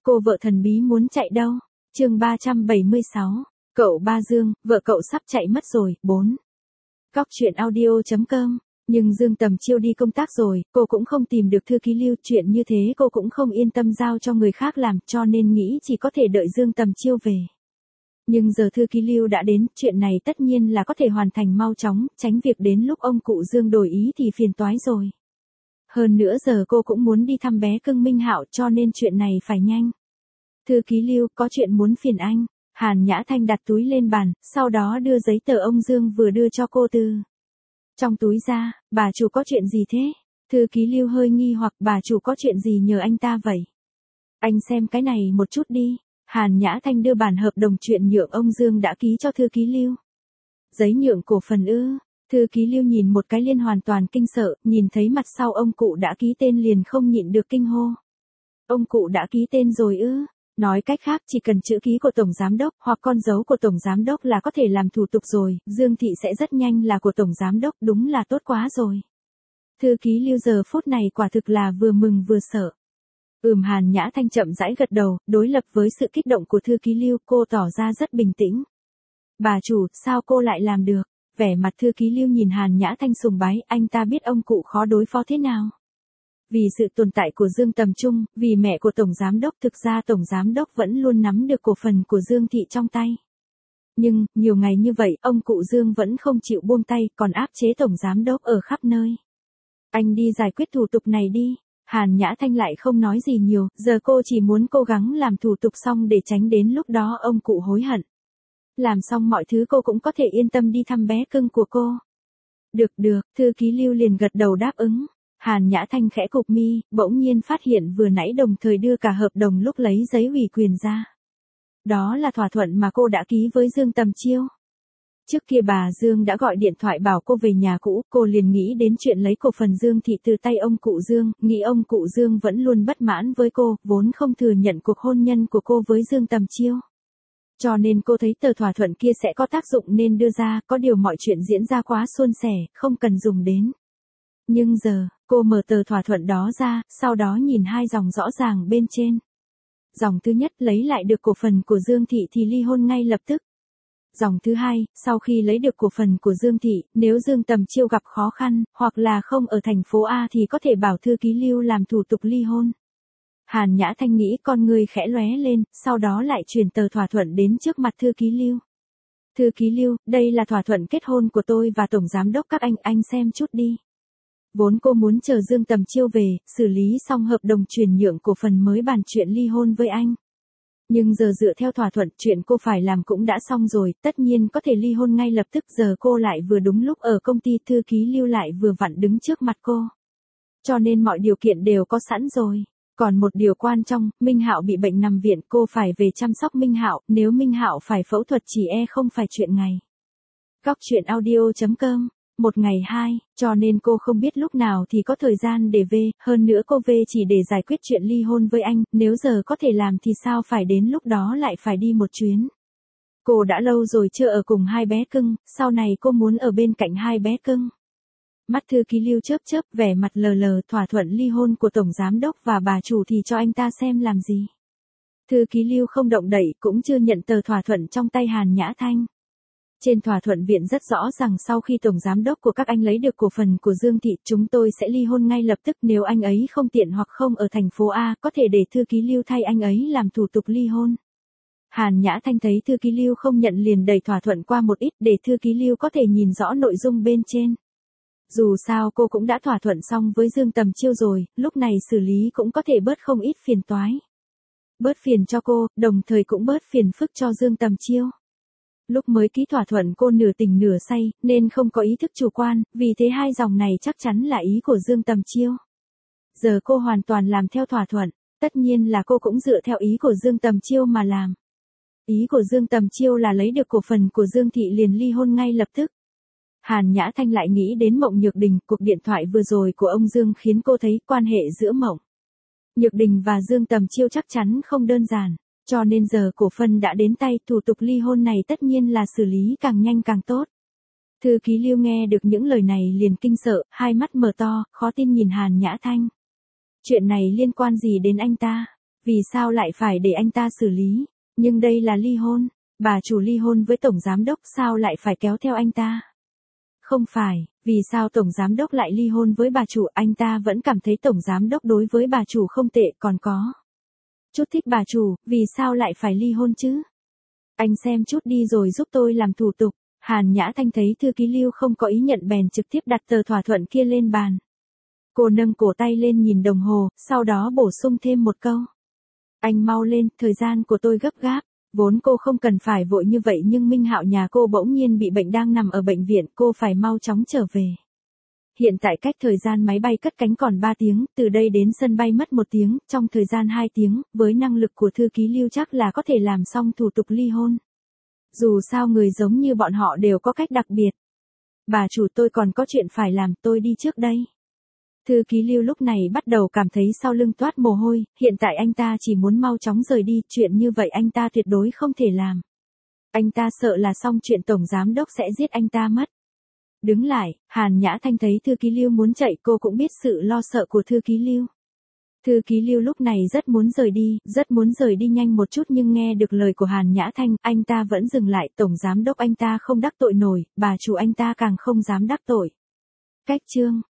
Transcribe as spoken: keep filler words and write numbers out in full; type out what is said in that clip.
cô vợ thần bí muốn chạy đâu? Chương ba trăm bảy mươi sáu. Cậu Ba Dương, vợ cậu sắp chạy mất rồi. bốn. Cóc truyện audio chấm com. Nhưng Dương Tầm Chiêu đi công tác rồi, cô cũng không tìm được thư ký Lưu, chuyện như thế cô cũng không yên tâm giao cho người khác làm, cho nên nghĩ chỉ có thể đợi Dương Tầm Chiêu về. Nhưng giờ thư ký Lưu đã đến, chuyện này tất nhiên là có thể hoàn thành mau chóng, tránh việc đến lúc ông cụ Dương đổi ý thì phiền toái rồi. Hơn nữa giờ cô cũng muốn đi thăm bé cưng Minh Hạo, cho nên chuyện này phải nhanh. Thư ký Lưu, có chuyện muốn phiền anh. Hàn Nhã Thanh đặt túi lên bàn, sau đó đưa giấy tờ ông Dương vừa đưa cho cô từ trong túi ra. Bà chủ có chuyện gì thế? Thư ký Lưu hơi nghi hoặc, bà chủ có chuyện gì nhờ anh ta vậy? Anh xem cái này một chút đi. Hàn Nhã Thanh đưa bản hợp đồng chuyển nhượng ông Dương đã ký cho thư ký Lưu. Giấy nhượng cổ phần ư? Thư ký Lưu nhìn một cái liên hoàn toàn kinh sợ, nhìn thấy mặt sau ông cụ đã ký tên liền không nhịn được kinh hô. Ông cụ đã ký tên rồi ư? Nói cách khác chỉ cần chữ ký của Tổng Giám Đốc hoặc con dấu của Tổng Giám Đốc là có thể làm thủ tục rồi, Dương Thị sẽ rất nhanh là của Tổng Giám Đốc, đúng là tốt quá rồi. Thư ký Lưu giờ phút này quả thực là vừa mừng vừa sợ. Ừm Hàn Nhã Thanh chậm rãi gật đầu, đối lập với sự kích động của thư ký Lưu, cô tỏ ra rất bình tĩnh. Bà chủ, sao cô lại làm được? Vẻ mặt thư ký Lưu nhìn Hàn Nhã Thanh sùng bái, anh ta biết ông cụ khó đối phó thế nào. Vì sự tồn tại của Dương Tầm Trung, vì mẹ của Tổng Giám Đốc, thực ra Tổng Giám Đốc vẫn luôn nắm được cổ phần của Dương Thị trong tay. Nhưng, nhiều ngày như vậy, ông cụ Dương vẫn không chịu buông tay, còn áp chế Tổng Giám Đốc ở khắp nơi. Anh đi giải quyết thủ tục này đi. Hàn Nhã Thanh lại không nói gì nhiều, giờ cô chỉ muốn cố gắng làm thủ tục xong để tránh đến lúc đó ông cụ hối hận. Làm xong mọi thứ cô cũng có thể yên tâm đi thăm bé cưng của cô. Được được, thư ký Lưu liền gật đầu đáp ứng. Hàn Nhã Thanh khẽ cụp mi, bỗng nhiên phát hiện vừa nãy đồng thời đưa cả hợp đồng lúc lấy giấy ủy quyền ra. Đó là thỏa thuận mà cô đã ký với Dương Tầm Chiêu. Trước kia bà Dương đã gọi điện thoại bảo cô về nhà cũ, cô liền nghĩ đến chuyện lấy cổ phần Dương Thị từ tay ông cụ Dương, nghĩ ông cụ Dương vẫn luôn bất mãn với cô, vốn không thừa nhận cuộc hôn nhân của cô với Dương Tầm Chiêu. Cho nên cô thấy tờ thỏa thuận kia sẽ có tác dụng nên đưa ra, có điều mọi chuyện diễn ra quá suôn sẻ, không cần dùng đến. Nhưng giờ, cô mở tờ thỏa thuận đó ra, sau đó nhìn hai dòng rõ ràng bên trên. Dòng thứ nhất, lấy lại được cổ phần của Dương Thị thì ly hôn ngay lập tức. Dòng thứ hai, sau khi lấy được cổ phần của Dương Thị, nếu Dương Tầm Chiêu gặp khó khăn, hoặc là không ở thành phố A thì có thể bảo thư ký Lưu làm thủ tục ly hôn. Hàn Nhã Thanh nghĩ con người khẽ lóe lên, sau đó lại chuyển tờ thỏa thuận đến trước mặt thư ký Lưu. Thư ký Lưu, đây là thỏa thuận kết hôn của tôi và Tổng Giám Đốc các anh, anh xem chút đi. Vốn cô muốn chờ Dương Tầm Chiêu về, xử lý xong hợp đồng chuyển nhượng cổ phần mới bàn chuyện ly hôn với anh. Nhưng giờ dựa theo thỏa thuận, chuyện cô phải làm cũng đã xong rồi, tất nhiên có thể ly hôn ngay lập tức, giờ cô lại vừa đúng lúc ở công ty, thư ký Lưu lại vừa vặn đứng trước mặt cô. Cho nên mọi điều kiện đều có sẵn rồi. Còn một điều quan trọng, Minh Hạo bị bệnh nằm viện, cô phải về chăm sóc Minh Hạo, nếu Minh Hạo phải phẫu thuật chỉ e không phải chuyện ngày. Cóc truyện audio chấm com. Một ngày hai, cho nên cô không biết lúc nào thì có thời gian để về, hơn nữa cô về chỉ để giải quyết chuyện ly hôn với anh, nếu giờ có thể làm thì sao phải đến lúc đó lại phải đi một chuyến. Cô đã lâu rồi chưa ở cùng hai bé cưng, sau này cô muốn ở bên cạnh hai bé cưng. Mắt thư ký Lưu chớp chớp, vẻ mặt lờ lờ, thỏa thuận ly hôn của Tổng Giám Đốc và bà chủ thì cho anh ta xem làm gì. Thư ký Lưu không động đậy, cũng chưa nhận tờ thỏa thuận trong tay Hàn Nhã Thanh. Trên thỏa thuận viện rất rõ rằng sau khi Tổng Giám Đốc của các anh lấy được cổ phần của Dương Thị, chúng tôi sẽ ly hôn ngay lập tức, nếu anh ấy không tiện hoặc không ở thành phố A, có thể để thư ký Lưu thay anh ấy làm thủ tục ly hôn. Hàn Nhã Thanh thấy thư ký Lưu không nhận liền đẩy thỏa thuận qua một ít để thư ký Lưu có thể nhìn rõ nội dung bên trên. Dù sao cô cũng đã thỏa thuận xong với Dương Tầm Chiêu rồi, lúc này xử lý cũng có thể bớt không ít phiền toái. Bớt phiền cho cô, đồng thời cũng bớt phiền phức cho Dương Tầm Chiêu. Lúc mới ký thỏa thuận cô nửa tỉnh nửa say, nên không có ý thức chủ quan, vì thế hai dòng này chắc chắn là ý của Dương Tầm Chiêu. Giờ cô hoàn toàn làm theo thỏa thuận, tất nhiên là cô cũng dựa theo ý của Dương Tầm Chiêu mà làm. Ý của Dương Tầm Chiêu là lấy được cổ phần của Dương Thị liền ly hôn ngay lập tức. Hàn Nhã Thanh lại nghĩ đến Mộng Nhược Đình, cuộc điện thoại vừa rồi của ông Dương khiến cô thấy quan hệ giữa Mộng Nhược Đình và Dương Tầm Chiêu chắc chắn không đơn giản. Cho nên giờ cổ phần đã đến tay, thủ tục ly hôn này tất nhiên là xử lý càng nhanh càng tốt. Thư ký Lưu nghe được những lời này liền kinh sợ, hai mắt mở to, khó tin nhìn Hàn Nhã Thanh. Chuyện này liên quan gì đến anh ta? vì sao lại phải để anh ta xử lý, nhưng đây là ly hôn, bà chủ ly hôn với tổng giám đốc sao lại phải kéo theo anh ta? Không phải, vì sao tổng giám đốc lại ly hôn với bà chủ, anh ta vẫn cảm thấy tổng giám đốc đối với bà chủ không tệ, còn có chút thích bà chủ, vì sao lại phải ly hôn chứ? Anh xem chút đi rồi giúp tôi làm thủ tục. Hàn Nhã Thanh thấy thư ký Lưu không có ý nhận bèn trực tiếp đặt tờ thỏa thuận kia lên bàn. Cô nâng cổ tay lên nhìn đồng hồ, sau đó bổ sung thêm một câu. Anh mau lên, thời gian của tôi gấp gáp. Vốn cô không cần phải vội như vậy nhưng Minh Hạo nhà cô bỗng nhiên bị bệnh đang nằm ở bệnh viện, cô phải mau chóng trở về. Hiện tại cách thời gian máy bay cất cánh còn ba tiếng, từ đây đến sân bay mất một tiếng, trong thời gian hai tiếng, với năng lực của thư ký Lưu chắc là có thể làm xong thủ tục ly hôn. Dù sao người giống như bọn họ đều có cách đặc biệt. Bà chủ tôi còn có chuyện phải làm, tôi đi trước đây. Thư ký Lưu lúc này bắt đầu cảm thấy sau lưng toát mồ hôi, hiện tại anh ta chỉ muốn mau chóng rời đi, chuyện như vậy anh ta tuyệt đối không thể làm. Anh ta sợ là xong chuyện tổng giám đốc sẽ giết anh ta mất. Đứng lại, Hàn Nhã Thanh thấy thư ký Lưu muốn chạy, cô cũng biết sự lo sợ của thư ký Lưu. Thư ký Lưu lúc này rất muốn rời đi, rất muốn rời đi nhanh một chút nhưng nghe được lời của Hàn Nhã Thanh, anh ta vẫn dừng lại, tổng giám đốc anh ta không đắc tội nổi, bà chủ anh ta càng không dám đắc tội. Cách chương